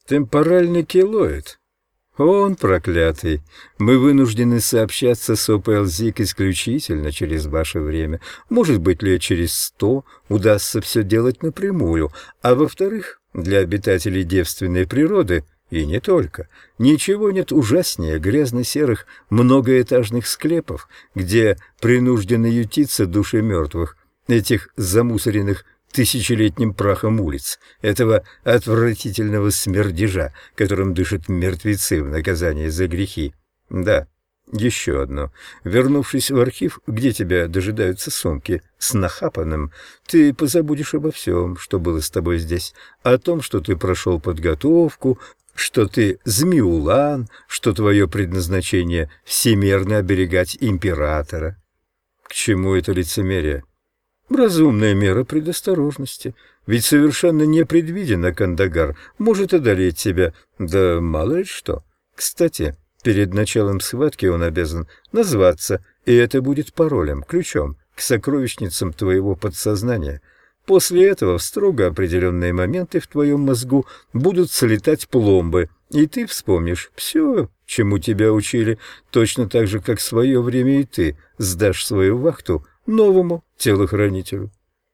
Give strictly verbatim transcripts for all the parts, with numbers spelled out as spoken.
Темпоральный килоид. Он проклятый. Мы вынуждены сообщаться с ОПЛЗИК исключительно через ваше время. Может быть, лет через сто удастся все делать напрямую. А во-вторых, для обитателей девственной природы, и не только, ничего нет ужаснее грязно-серых многоэтажных склепов, где принуждены ютиться души мертвых, этих замусоренных тысячелетним прахом улиц, этого отвратительного смердежа, которым дышат мертвецы в наказание за грехи. Да, еще одно. Вернувшись в архив, где тебя дожидаются сумки с нахапанным, ты позабудешь обо всем, что было с тобой здесь, о том, что ты прошел подготовку, что ты Змеулан, что твое предназначение всемерно оберегать императора. К чему это лицемерие? Разумная мера предосторожности, ведь совершенно непредвиденно Кандагар может одолеть тебя, да мало ли что. Кстати, перед началом схватки он обязан назваться, и это будет паролем, ключом к сокровищницам твоего подсознания. После этого в строго определенные моменты в твоем мозгу будут слетать пломбы, и ты вспомнишь все, чему тебя учили, точно так же, как в свое время и ты сдашь свою вахту новому телохранителю.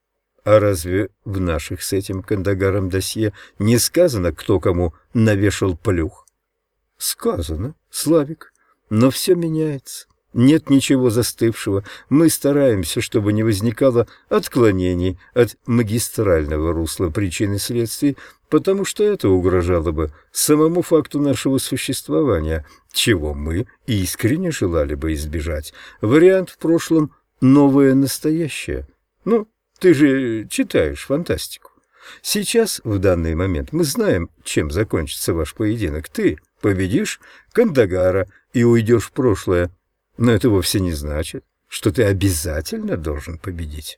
А разве в наших с этим Кандагаром досье не сказано, кто кому навешал плюх? Сказано, Славик, но все меняется. Нет ничего застывшего. Мы стараемся, чтобы не возникало отклонений от магистрального русла причин и следствий, потому что это угрожало бы самому факту нашего существования, чего мы искренне желали бы избежать. Вариант в прошлом — новое настоящее. Ну, ты же читаешь фантастику. Сейчас, в данный момент, мы знаем, чем закончится ваш поединок. Ты победишь Кандагара и уйдешь в прошлое. Но это вовсе не значит, что ты обязательно должен победить.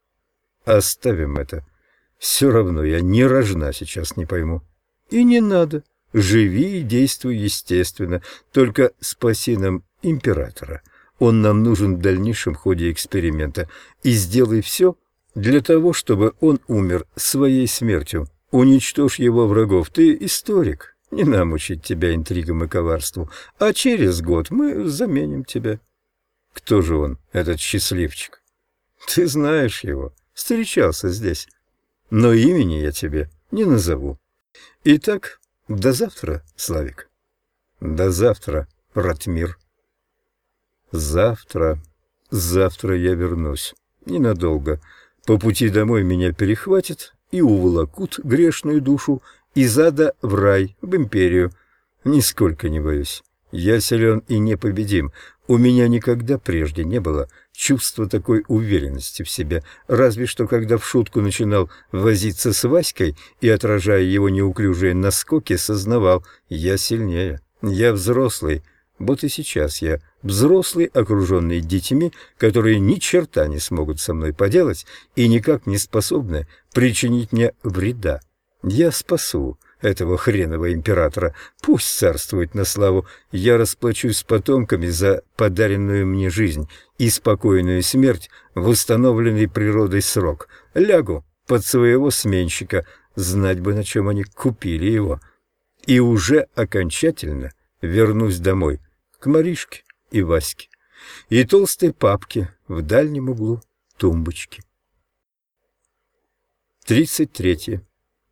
Оставим это. Все равно я ни рожна сейчас не пойму. И не надо. Живи и действуй естественно. Только спаси нам императора. Он нам нужен в дальнейшем ходе эксперимента. И сделай все для того, чтобы он умер своей смертью. Уничтожь его врагов. Ты историк. Не нам учить тебя интригам и коварству. А через год мы заменим тебя. Кто же он, этот счастливчик? Ты знаешь его. Встречался здесь. Но имени я тебе не назову. Итак, до завтра, Славик. До завтра, Ратмир. Завтра, завтра я вернусь. Ненадолго. По пути домой меня перехватят и уволокут грешную душу из ада в рай, в империю. Нисколько не боюсь. Я силен и непобедим. У меня никогда прежде не было чувства такой уверенности в себе, разве что когда в шутку начинал возиться с Васькой и, отражая его неуклюжие наскоки, сознавал: я сильнее, я взрослый. Вот и сейчас я взрослый, окруженный детьми, которые ни черта не смогут со мной поделать и никак не способны причинить мне вреда. Я спасу этого хренового императора, пусть царствует на славу. Я расплачусь с потомками за подаренную мне жизнь и спокойную смерть в установленный природой срок. Лягу под своего сменщика, знать бы, на чем они купили его. И уже окончательно вернусь домой, к Маришке и Ваське, и толстой папке в дальнем углу тумбочки. Тридцать третье.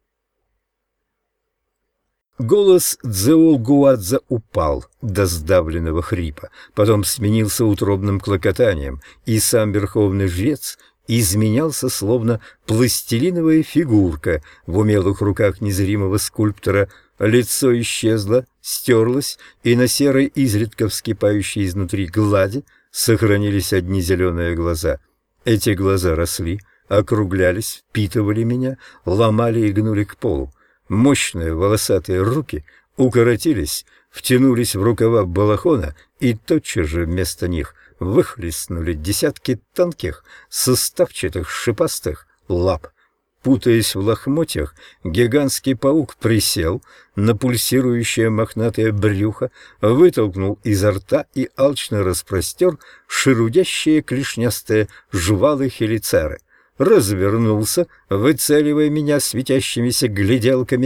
Голос Дзеолгуадза упал до сдавленного хрипа, потом сменился утробным клокотанием, и сам верховный жрец изменялся, словно пластилиновая фигурка в умелых руках незримого скульптора. Лицо исчезло, стерлось, и на серой, изредка вскипающей изнутри глади сохранились одни зеленые глаза. Эти глаза росли, округлялись, впитывали меня, ломали и гнули к полу. Мощные волосатые руки укоротились, втянулись в рукава балахона, и тотчас же вместо них выхлестнули десятки тонких, суставчатых, шипастых лап. Путаясь в лохмотьях, гигантский паук присел на пульсирующее мохнатое брюхо, вытолкнул изо рта и алчно распростер шерудящие клешнястые жвалы хелицеры. Развернулся, выцеливая меня светящимися гляделками,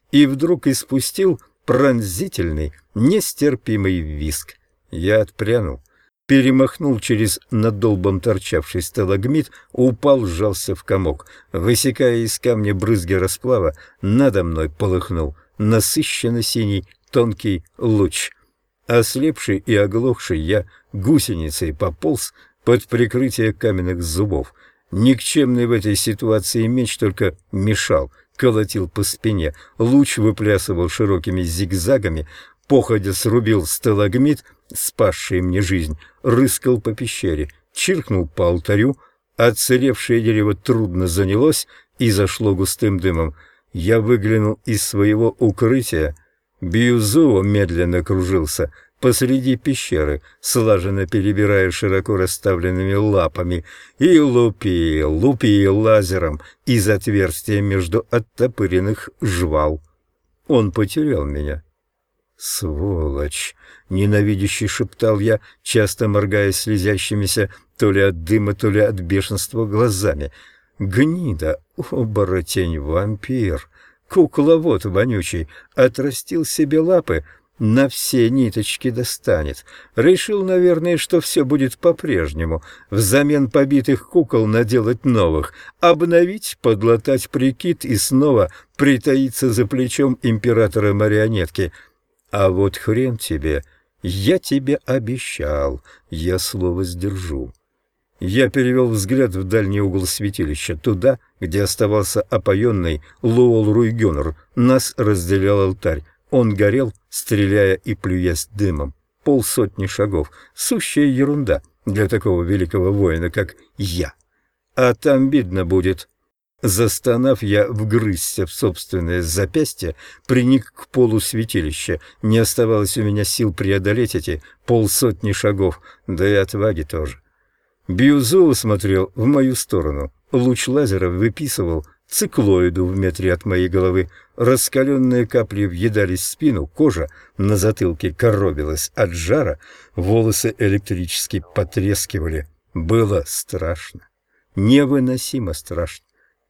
и вдруг испустил пронзительный, нестерпимый визг. Я отпрянул, перемахнул через надолбом торчавший сталагмит, упал, сжался в комок. Высекая из камня брызги расплава, надо мной полыхнул насыщенно синий тонкий луч. Ослепший и оглохший, я гусеницей пополз под прикрытие каменных зубов. Никчемный в этой ситуации меч только мешал, колотил по спине. Луч выплясывал широкими зигзагами, походя срубил сталагмит, спасший мне жизнь, рыскал по пещере, чиркнул по алтарю, отсыревшее дерево трудно занялось и зашло густым дымом. Я выглянул из своего укрытия. Бьюзуо медленно кружился посреди пещеры, слаженно перебирая широко расставленными лапами, и лупил, лупил лазером из отверстия между оттопыренных жвал. Он потерял меня. «Сволочь!» — ненавидяще шептал я, часто моргая слезящимися то ли от дыма, то ли от бешенства глазами. «Гнида! Оборотень! Вампир! Кукловод вонючий! Отрастил себе лапы, на все ниточки достанет. Решил, наверное, что все будет по-прежнему. Взамен побитых кукол наделать новых, обновить, подлатать прикид и снова притаиться за плечом императора-марионетки. А вот хрен тебе! Я тебе обещал, я слово сдержу». Я перевел взгляд в дальний угол святилища, туда, где оставался опоенный Луол Руйгёнор. Нас разделял алтарь. Он горел, стреляя и плюясь дымом. Полсотни шагов. Сущая ерунда для такого великого воина, как я. А там видно будет. Застонав, я вгрызся в собственное запястье, приник к полу святилища. Не оставалось у меня сил преодолеть эти полсотни шагов, да и отваги тоже. Бьюзуо смотрел в мою сторону. Луч лазера выписывал циклоиду в метре от моей головы. Раскаленные капли въедались в спину, кожа на затылке коробилась от жара, волосы электрически потрескивали. Было страшно, невыносимо страшно.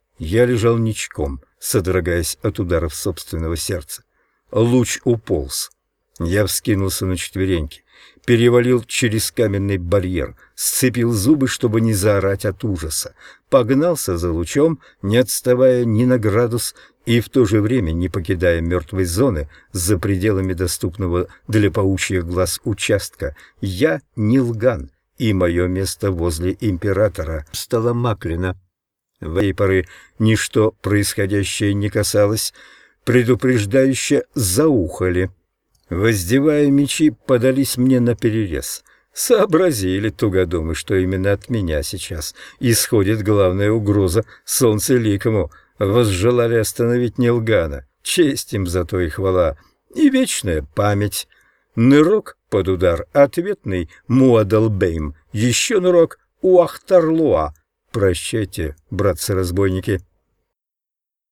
Я лежал ничком, содрогаясь от ударов собственного сердца. Луч уполз. Я вскинулся на четвереньки, перевалил через каменный барьер, сцепил зубы, чтобы не заорать от ужаса, погнался за лучом, не отставая ни на градус и в то же время не покидая мертвой зоны за пределами доступного для паучьих глаз участка. Я не лган, и мое место возле императора стало Маклина. В этой поры ничто происходящее не касалось, предупреждающе заухали. Воздевая мечи, подались мне наперерез. Сообразили тугодумы, что именно от меня сейчас исходит главная угроза солнцеликому. Возжелали остановить Нилгана. Честь им за то и хвала. И вечная память. Нырок под удар, ответный Муадалбейм. Еще нырок Уахтарлуа. Прощайте, братцы-разбойники.